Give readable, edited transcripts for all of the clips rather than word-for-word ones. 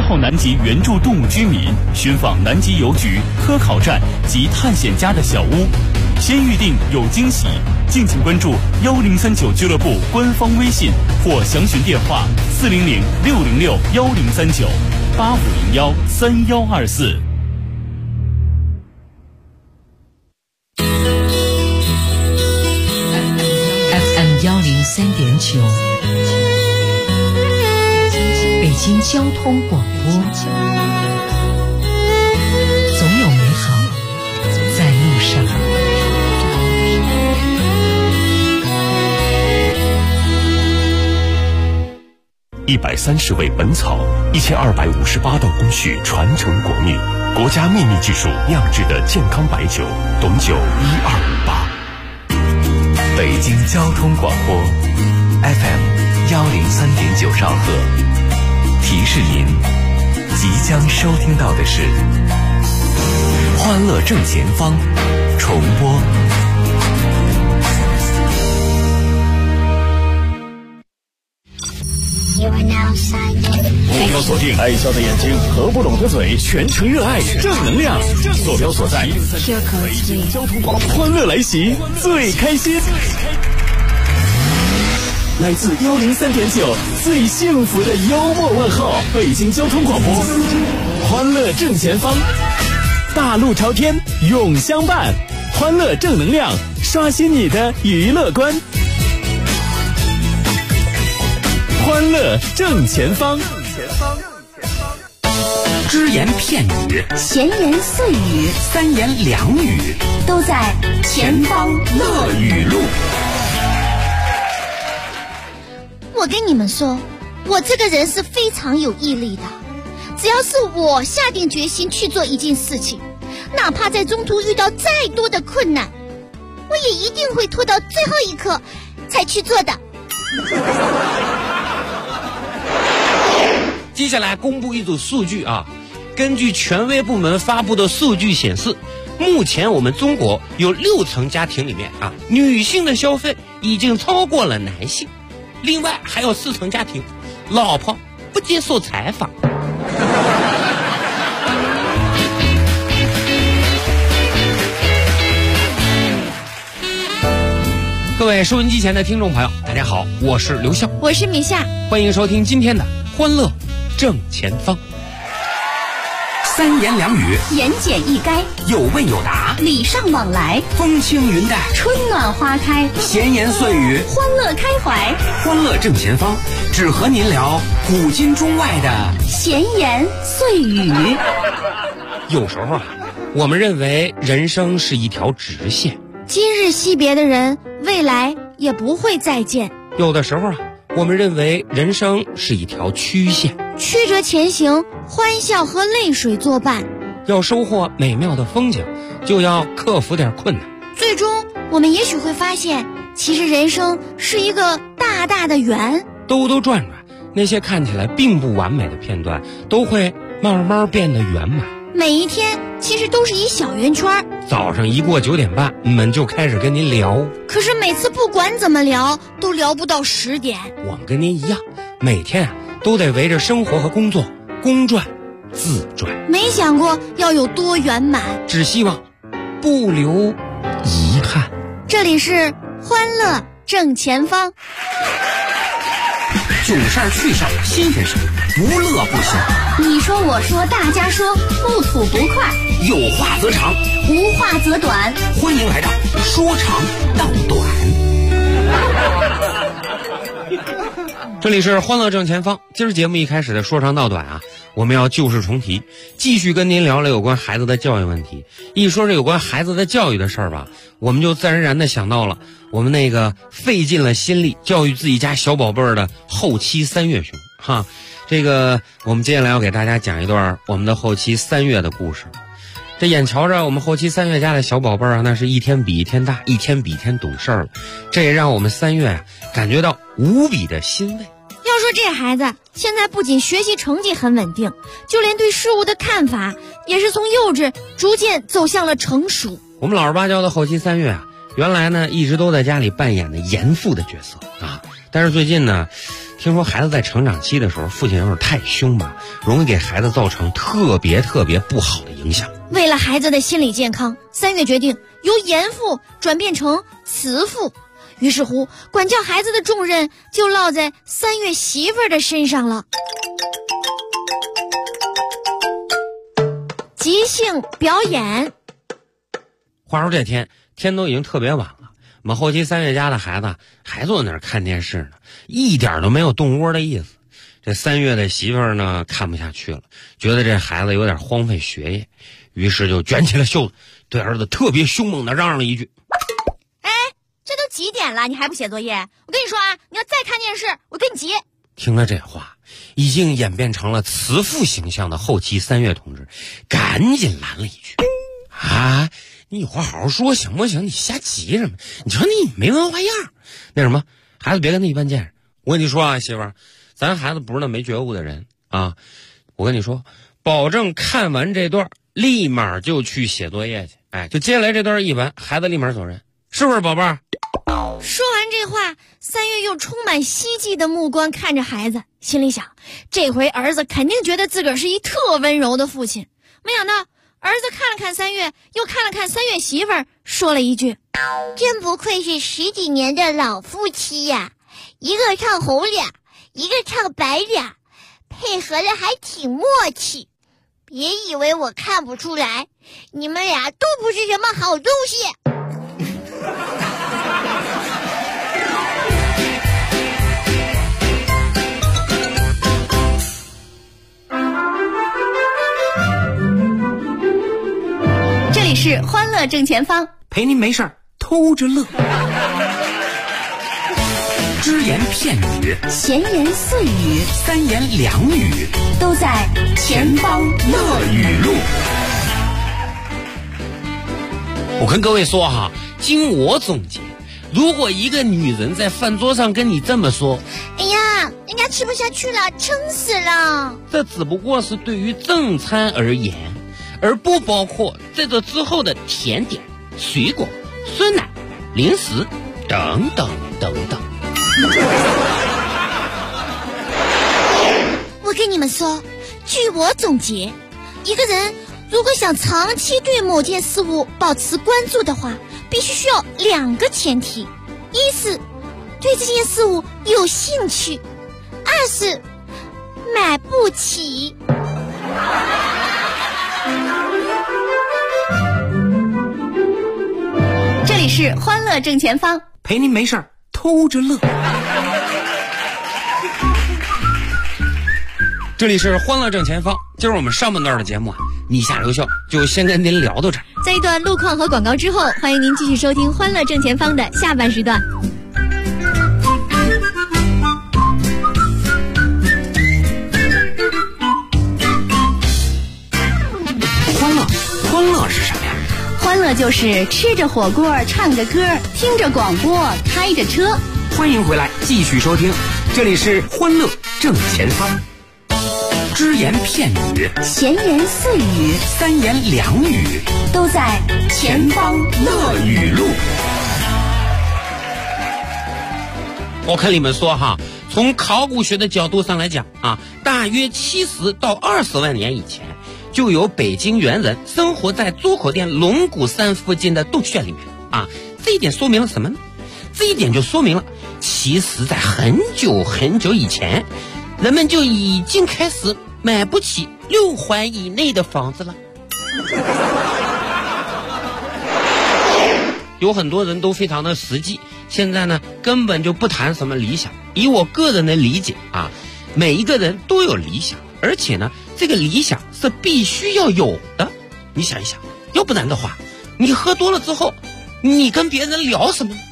号南极原住动物居民，寻访南极邮局、科考站及探险家的小屋。先预定有惊喜，敬请关注1039俱乐部官方微信或详询电话400-606-10398501-3124。 103.9，北京交通广播，总有美好在路上。 130味本草，1258道工序传承国秘，国家秘密技术酿制的健康白酒，董酒1258。 北京交通广播 FM 103.9兆赫，提示您即将收听到的是欢乐正前方重播。 目标锁定爱笑的眼睛，合不拢的嘴，全程热爱正能量。坐标所在北京交通广播，欢乐来袭，最开心。来自103.9最幸福的幽默问候，北京交通广播，欢乐正前方，大路朝天永相伴，欢乐正能量，刷新你的娱乐观。欢乐正前方， 只言片语， 闲言碎语， 三言两语， 都在前方乐语录。我跟你们说，我这个人是非常有毅力的，只要是我下定决心去做一件事情，哪怕在中途遇到再多的困难，我也一定会拖到最后一刻才去做的。 接下来公布一组数据啊，根据权威部门发布的数据显示，目前我们中国有6成家庭里面啊，女性的消费已经超过了男性，另外还有4成家庭，老婆不接受采访。各位收音机前的听众朋友，大家好，我是刘笑， 我是米夏， 欢迎收听今天的欢乐正前方。三言两语， 言简意赅， 有问有答， 礼尚往来， 风轻云淡， 春暖花开， 闲言碎语， 欢乐开怀。 欢乐正前方，只和您聊古今中外的闲言碎语。 有时候啊，我们认为人生是一条直线， 今日惜别的人，未来也不会再见。 有的时候啊，我们认为人生是一条曲线， 曲折前行，欢笑和泪水作伴。 要收获美妙的风景，就要克服点困难。 最终我们也许会发现，其实人生是一个大大的圆， 兜兜转转，那些看起来并不完美的片段都会慢慢变得圆满。 每一天其实都是一小圆圈。 早上一过9点半，我们就开始跟您聊， 可是每次不管怎么聊都聊不到10点。 我们跟您一样，每天啊都得围着生活和工作公转自转， 没想过要有多圆满， 只希望不留遗憾。 这里是欢乐正前方， 囧事儿趣事儿新鲜事儿，无乐不休。 你说我说大家说，不吐不快， 有话则长， 无话则短。 欢迎来到说长道短。这里是欢乐正前方，今儿节目一开始的说长道短啊，我们要旧事重提，继续跟您聊聊有关孩子的教育问题。一说这有关孩子的教育的事儿吧，我们就自然而然的想到了我们那个费尽了心力教育自己家小宝贝儿的后期3月熊哈。这个我们接下来要给大家讲一段我们的后期3月的故事。这眼瞧着我们后期3月家的小宝贝儿啊，那是一天比一天大，一天比一天懂事儿了。这也让我们3月啊感觉到无比的欣慰。 要说这孩子现在不仅学习成绩很稳定，就连对事物的看法也是从幼稚逐渐走向了成熟。 我们老实巴交的后期3月啊，原来呢一直都在家里扮演的严父的角色啊，但是最近呢听说孩子在成长期的时候，父亲要是太凶吧，容易给孩子造成特别不好的影响。 为了孩子的心理健康，3月决定由严父转变成慈父。于是乎，管教孩子的重任就落在3月媳妇儿的身上了。即兴表演。 话说这天都已经特别晚了，我们后期3月家的孩子还坐那儿看电视呢，一点都没有动窝的意思。这3月的媳妇儿呢看不下去了，觉得这孩子有点荒废学业，于是就卷起了袖子，对儿子特别凶猛地嚷嚷了一句： 哎，这都几点了，你还不写作业？我跟你说啊，你要再看电视，我跟你急。 听了这话，已经演变成了慈父形象的后期3月同志赶紧拦了一句：啊，你有话好好说行不行？你瞎急什么？你说你没文化样。那什么，孩子别跟他一般见识。我跟你说啊，媳妇儿，咱孩子不是那没觉悟的人啊。我跟你说，保证看完这段立马就去写作业去。哎，就接下来这段一完，孩子立马走人，是不是宝贝儿？ 说完这话，3月又充满希冀的目光看着孩子，心里想，这回儿子肯定觉得自个儿是一特温柔的父亲。没想到儿子看了看3月，又看了看3月媳妇儿，说了一句：真不愧是10几年的老夫妻呀，一个唱红脸，一个唱白脸，配合的还挺默契。别以为我看不出来，你们俩都不是什么好东西。这里是欢乐正前方， 陪您没事儿偷着乐。只言片语， 闲言碎语， 三言两语， 都在前方乐语录。 我跟各位说哈，经我总结，如果一个女人在饭桌上跟你这么说： 哎呀，人家吃不下去了，撑死了， 这只不过是对于正餐而言，而不包括在这之后的甜点、水果、酸奶、零食等等等等。 我跟你们说，据我总结，一个人如果想长期对某件事物保持关注的话，必须需要2个前提：一是对这件事物有兴趣，二是买不起。这里是欢乐正前方， 陪您没事儿偷着乐。 这里是欢乐正前方，今儿我们上半段的节目啊，你下留校就先跟您聊到这儿。 在一段路况和广告之后，欢迎您继续收听欢乐正前方的下半时段。 欢乐是什么呀？ 欢乐就是吃着火锅，唱着歌，听着广播，开着车。 欢迎回来，继续收听，这里是欢乐正前方。只言片语， 闲言碎语， 三言两语， 都在前方乐语录。 我跟你们说哈，从考古学的角度上来讲啊，大约70到20万年以前，就有北京猿人生活在周口店龙骨山附近的洞穴里面啊。这一点说明了什么呢？这一点就说明了，其实在很久很久以前，人们就已经开始买不起6环以内的房子了。有很多人都非常的实际，现在呢根本就不谈什么理想。以我个人的理解啊，每一个人都有理想，而且呢这个理想是必须要有的。你想一想，要不然的话，你喝多了之后，你跟别人聊什么呢？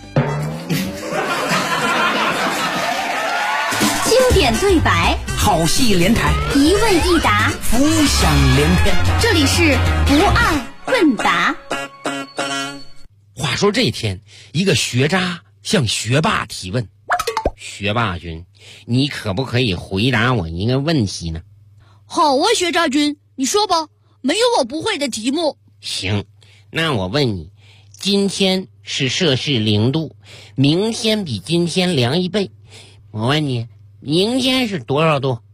经典对白， 好戏连台， 一问一答， 浮想联翩。 这里是不二问答。 话说这天，一个学渣向学霸提问：学霸君，你可不可以回答我一个问题呢？ 好啊，学渣君，你说吧，没有我不会的题目。 行，那我问你，今天是摄氏0度，明天比今天凉1倍，我问你， 明天是多少度？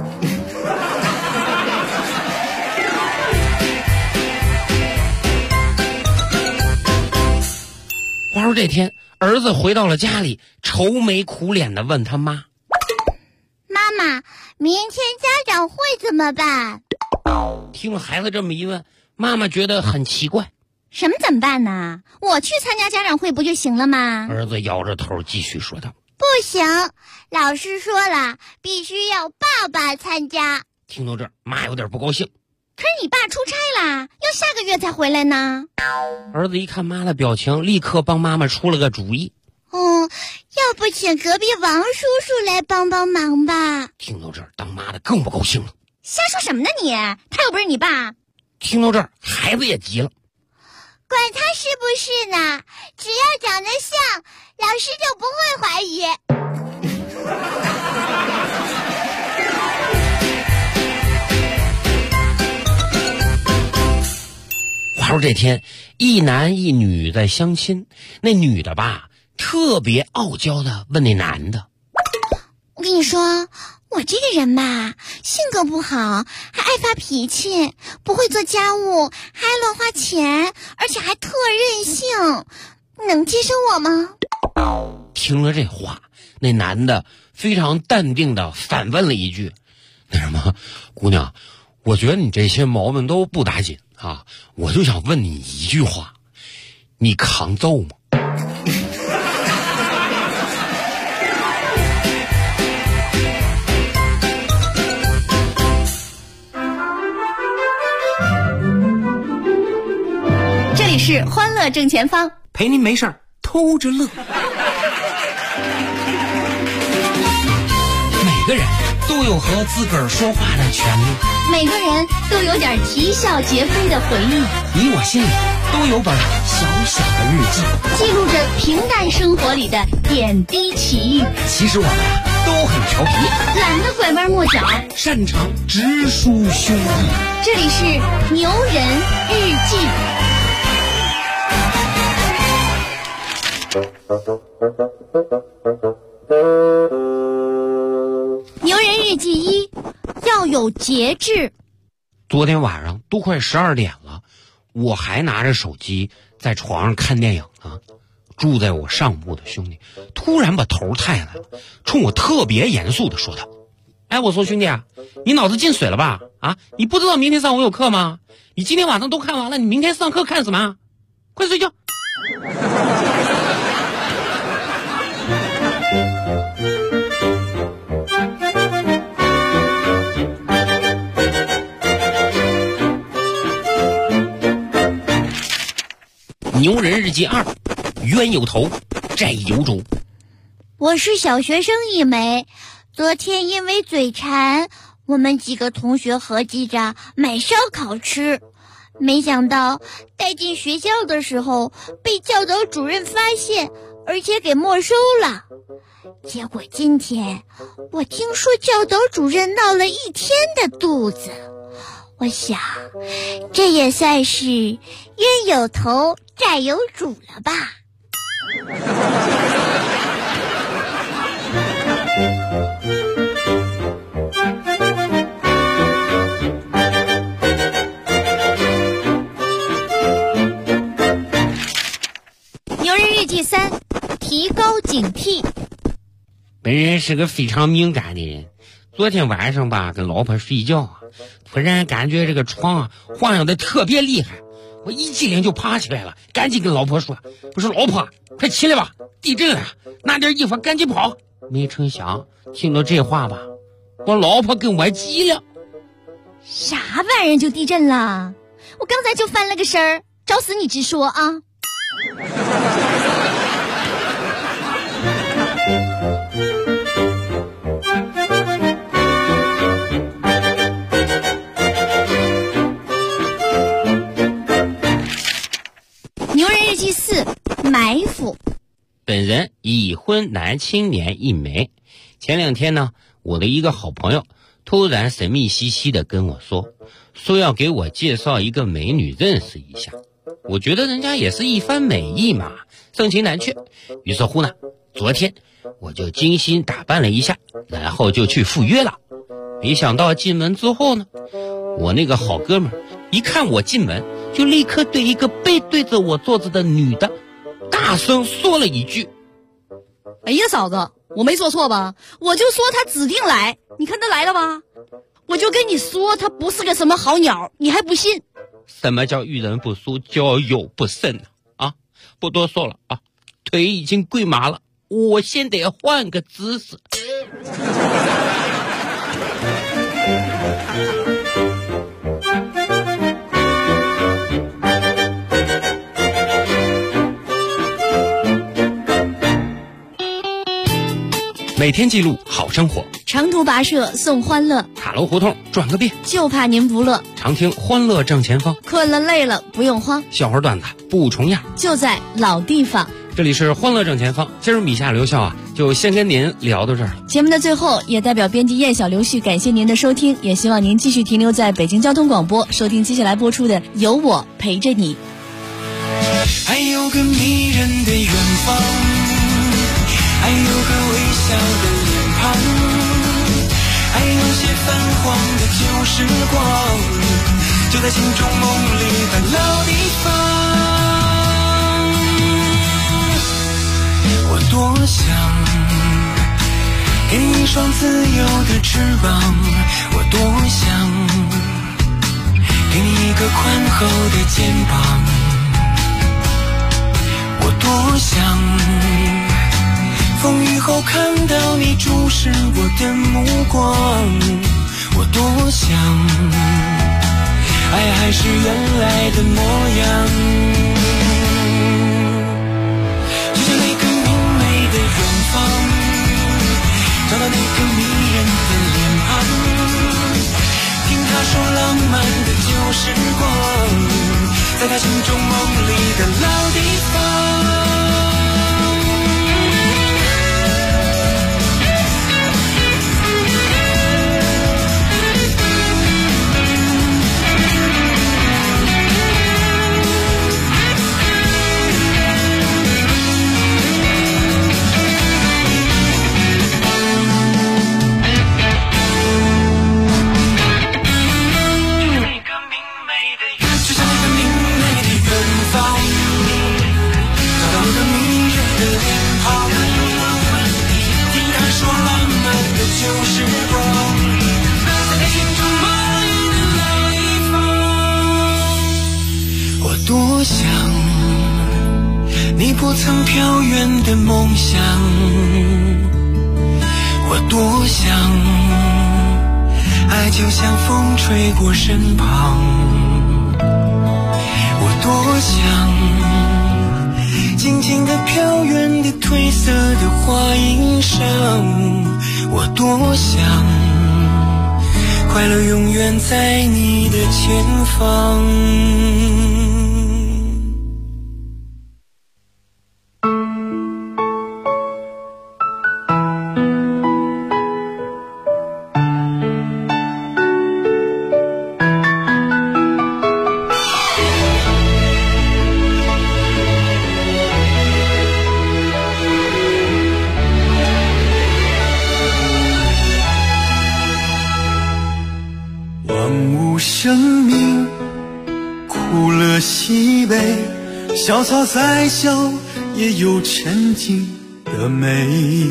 话说这天，儿子回到了家里，愁眉苦脸地问他妈： 妈妈，明天家长会怎么办？ 听了孩子这么一问，妈妈觉得很奇怪。 什么怎么办呢？我去参加家长会不就行了吗？ 儿子摇着头继续说道： 不行，老师说了，必须要爸爸参加。 听到这儿，妈有点不高兴。 可是你爸出差啦，要下个月才回来呢。 儿子一看妈的表情，立刻帮妈妈出了个主意。 要不请隔壁王叔叔来帮帮忙吧。 听到这儿，当妈的更不高兴了。 瞎说什么呢你？他又不是你爸。 听到这儿，孩子也急了。 管他是不是呢，只要长得像，老师就不会怀疑。 话说这天，一男一女在相亲，那女的吧，特别傲娇的问那男的： 我跟你说，我这个人吧，性格不好，还爱发脾气，不会做家务，还爱乱花钱，而且还特任性，能接受我吗？ 听了这话，那男的非常淡定的反问了一句：那什么，姑娘，我觉得你这些毛病都不打紧啊，我就想问你一句话，你抗揍吗？ 这里是欢乐正前方， 陪您没事儿偷着乐。每个人都有和自个儿说话的权利， 每个人都有点啼笑皆非的回忆， 你我心里都有本小小的日记， 记录着平淡生活里的点滴奇遇。 其实我们都很调皮， 懒得拐弯抹角， 擅长直抒胸臆。 这里是牛人日记。牛人日记1，要有节制。 昨天晚上都快12点了，我还拿着手机在床上看电影呢。住在我上铺的兄弟突然把头抬来了，冲我特别严肃的说道：哎，我说兄弟啊，你脑子进水了吧？啊，你不知道明天上午有课吗？你今天晚上都看完了，你明天上课看什么？快睡觉。牛人日记2，冤有头，债有主。 我是小学生一枚，昨天因为嘴馋，我们几个同学合计着买烧烤吃，没想到带进学校的时候被教导主任发现，而且给没收了。结果今天我听说教导主任闹了1天的肚子，我想这也算是冤有头债有主了吧。牛人日记3，提高警惕。 本人是个非常敏感的人，昨天晚上吧，跟老婆睡觉啊，突然感觉这个床啊晃悠的特别厉害，我一激灵就爬起来了，赶紧跟老婆说：我说老婆，快起来吧，地震了，拿点衣服赶紧跑。没成想听到这话吧，我老婆跟我急了。 啥玩意儿就地震了？我刚才就翻了个身儿，找死你直说啊！牛人日记4，埋伏。 本人已婚男青年一枚。前2天呢，我的一个好朋友突然神秘兮兮的跟我说要给我介绍一个美女认识一下。我觉得人家也是一番美意嘛，盛情难却。于是乎呢，昨天我就精心打扮了一下，然后就去赴约了。没想到进门之后呢，我那个好哥们一看我进门，就立刻对一个背对着我坐着的女的大声说了一句： 哎呀嫂子，我没说错吧？我就说他指定来，你看他来了吧？我就跟你说他不是个什么好鸟，你还不信？ 什么叫遇人不淑，交友不慎啊？不多说了啊，腿已经跪麻了，我先得换个姿势。每天记录好生活， 长途跋涉送欢乐， 塔楼胡同转个遍， 就怕您不乐。 常听欢乐正前方， 困了累了不用慌， 笑话段子不重样， 就在老地方。 这里是欢乐正前方，今儿米夏刘笑就先跟您聊到这儿了。 节目的最后，也代表编辑燕小刘旭感谢您的收听，也希望您继续停留在北京交通广播，收听接下来播出的《有我陪着你》。 还有个迷人的远方，还有个微笑的脸庞，还有些泛黄的旧时光，就在心中梦里的老地方。我多想给你一双自由的翅膀，我多想给你一个宽厚的肩膀，我多想风雨后看到你注视我的目光，我多想爱还是原来的模样，就像那个明媚的远方，找到那个迷人的脸庞，听他说浪漫的旧时光，在他心中梦里的老地方。多想你不曾飘远的梦想，我多想爱就像风吹过身旁，我多想静静地飘远的褪色的花衣裳，我多想快乐永远在你的前方。生命苦乐喜悲，潇洒再笑也有沉静的美，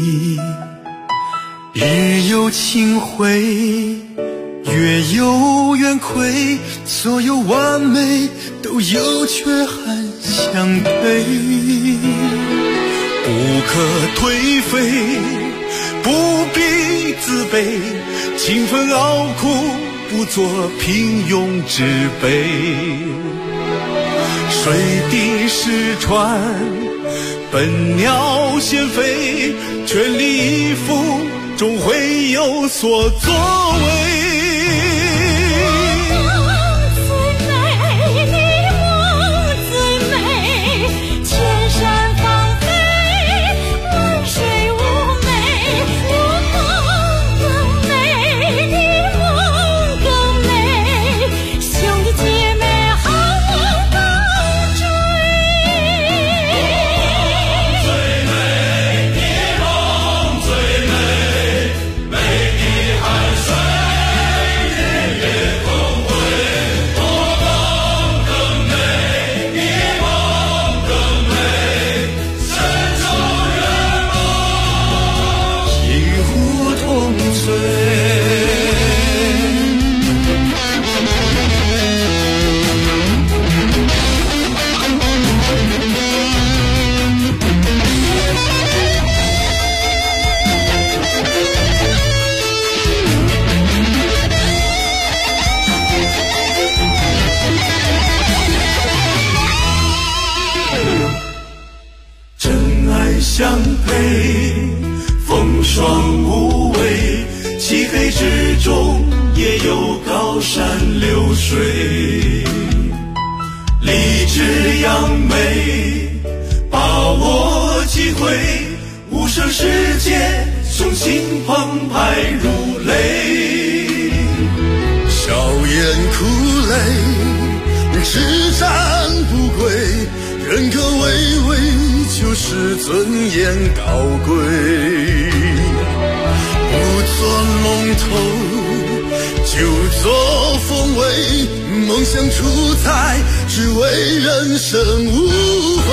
日有清辉月有圆亏，所有完美都有缺憾相对，不可颓废不必自卑，勤奋熬苦不做平庸之辈，水滴石穿，笨鸟先飞，全力以赴，终会有所作为。 有高山流水，立志扬眉，把握机会，无声世界，雄心澎湃如雷。 笑颜苦泪，只战不归，人格巍巍，就是尊严高贵。不做龙头，就做凤尾，梦想出彩，只为人生无悔。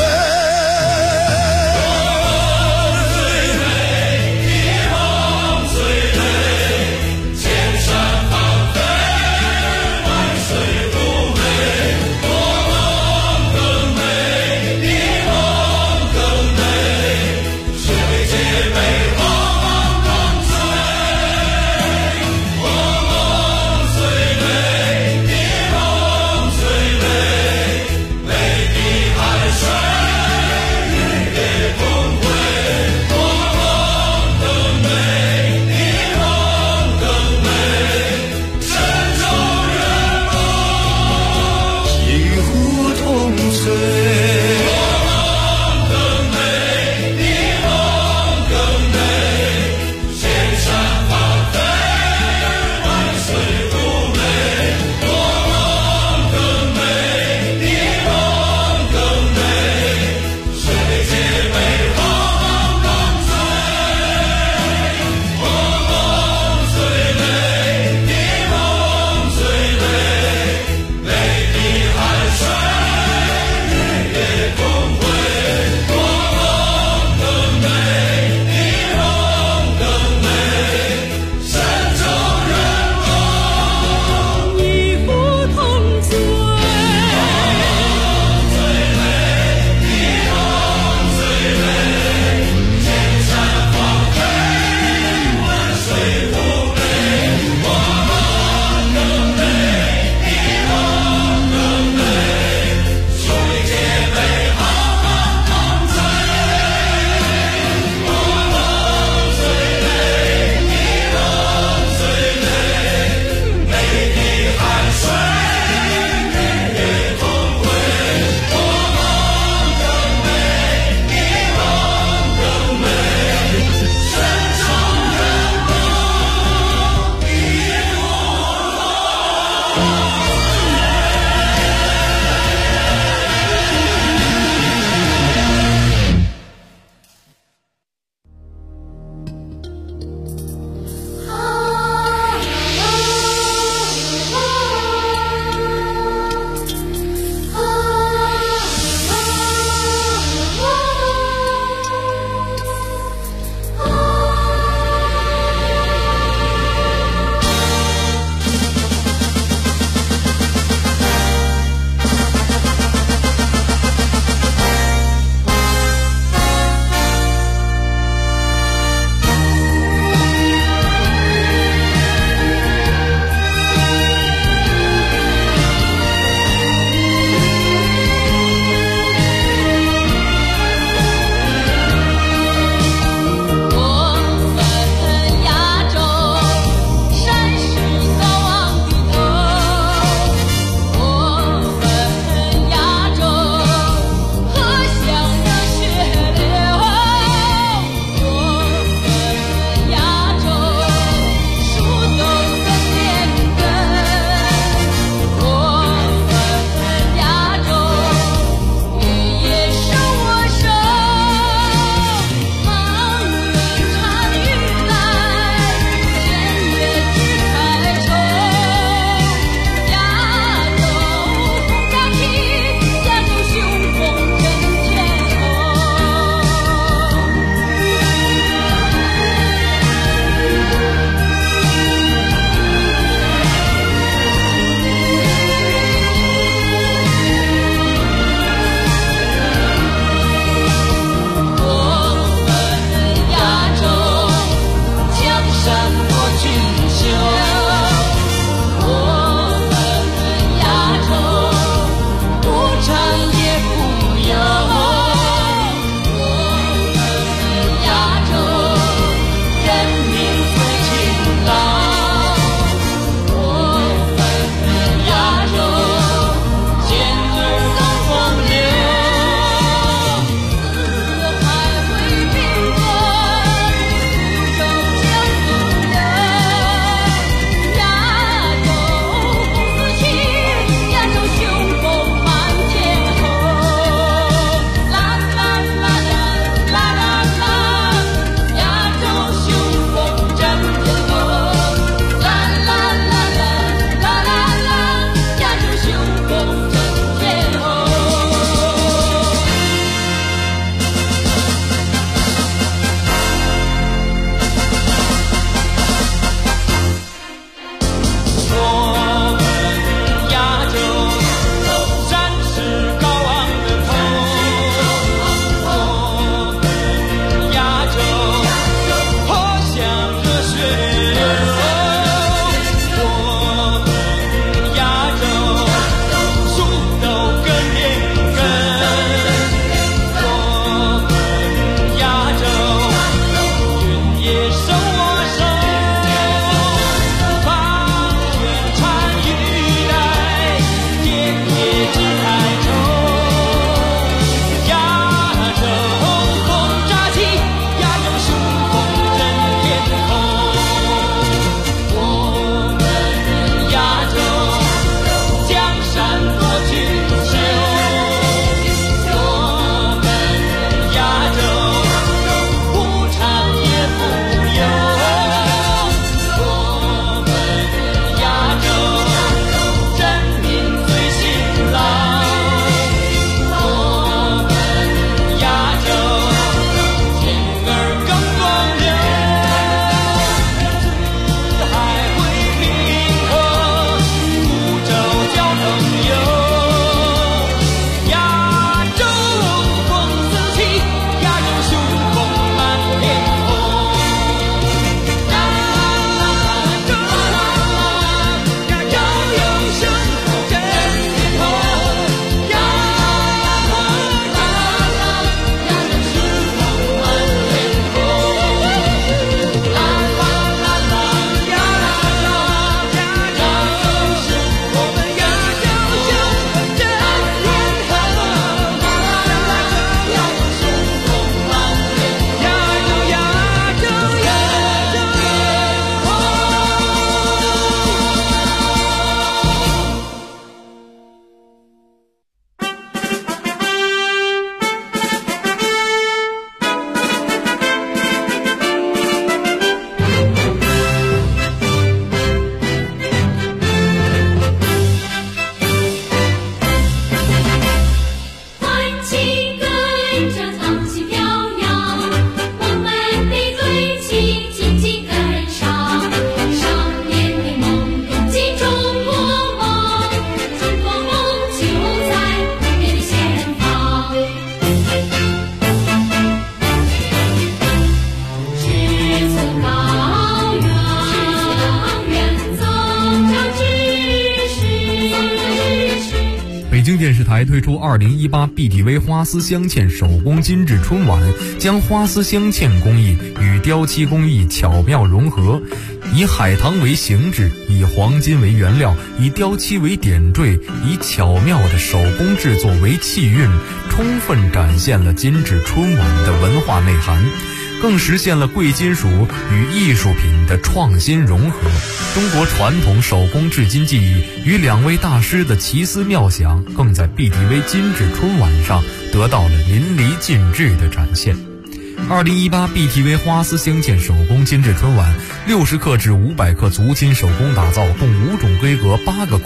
京电视台推出2018 BTV 花丝镶嵌手工精致春晚，将花丝镶嵌工艺与雕漆工艺巧妙融合，以海棠为形制，以黄金为原料，以雕漆为点缀，以巧妙的手工制作为气韵，充分展现了精致春晚的文化内涵，更实现了贵金属与艺术品的创新融合。中国传统手工制金技艺与2位大师的奇思妙想，更在 BTV 精致春晚上得到了淋漓尽致的展现。2018 BTV 花丝镶嵌手工精致春晚，60克至500克足金手工打造，共5种规格8个